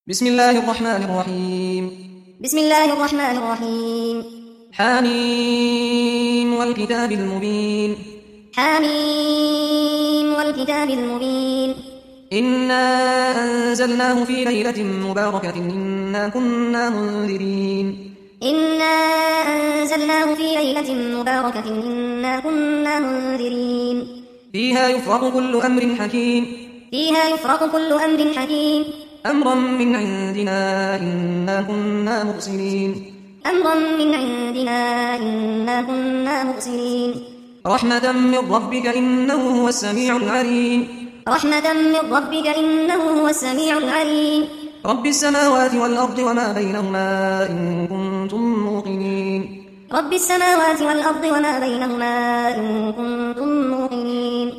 بسم الله الرحمن الرحيم. بسم الله الرحمن الرحيم. حميم والكتاب المبين. حميم والكتاب المبين. إنا أنزلناه في ليلة مباركة إنا كنا منذرين. إنا أنزلناه في ليلة مباركة إنا كنا منذرين. فيها يفرق كل أمر حكيم. فيها يفرق كل أمر حكيم. أمرا من عندنا إنا كنا مرسلين. أمرا من عندنا إنا كنا مرسلين. رحمة من ربك إنه هو السميع العليم. رحمة من ربك إنه هو السميع العليم. رب السماوات والأرض وما بينهما إن كنتم موقنين. رب السماوات والأرض وما بينهما إن كنتم موقنين.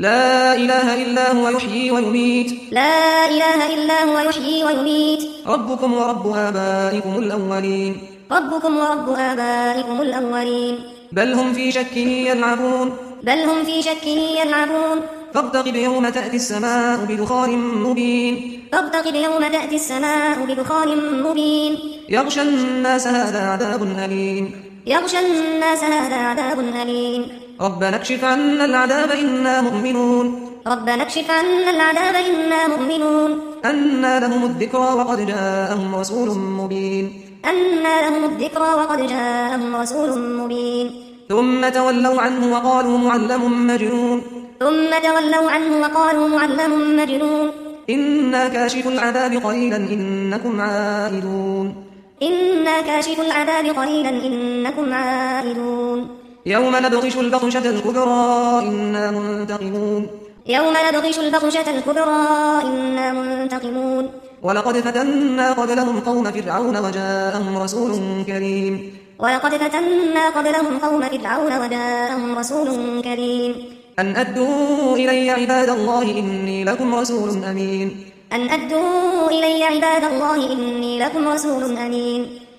لا إله إلا هو يحيي ويميت. لا إله إلا هو يحيي ويميت. ربكم ورب آبائكم الأولين. ربكم ورب آبائكم الأولين. بل هم في شك يلعبون. بل هم في شك يلعبون. فارتقب يوم تأتي السماء بدخان مبين. فارتقب يوم تأتي السماء بدخان مبين. يغشى الناس هذا عذاب أليم. يغشى الناس هذا عذاب أليم. ربنا اكشف عنا العذاب إنا مؤمنون. ربنا اكشف عنا العذاب إنا مؤمنون. أنى لهم الذكرى وقد جاءهم رسول مبين. أنى لهم الذكرى وقد جاءهم رسول مبين. ثم تولوا عنه وقالوا معلم مجنون. ثم تولوا عنه وقالوا معلم مجنون. إنا كاشف العذاب قليلا إنكم عائدون. إنا كاشف العذاب قليلا إنكم عائدون. يوم نبطش البطشة الكبرى إنا منتقمون. يوم نبطش البطشة الكبرى إنا منتقمون. ولقد فتنا قبلهم قوم فرعون وجاءهم رسول كريم. ولقد فتنا قبلهم قوم فرعون وجاءهم رسول كريم. أن أدوا إلي عباد الله إني لكم رسول أمين. أن أدوا إلي عباد الله إني لكم رسول أمين.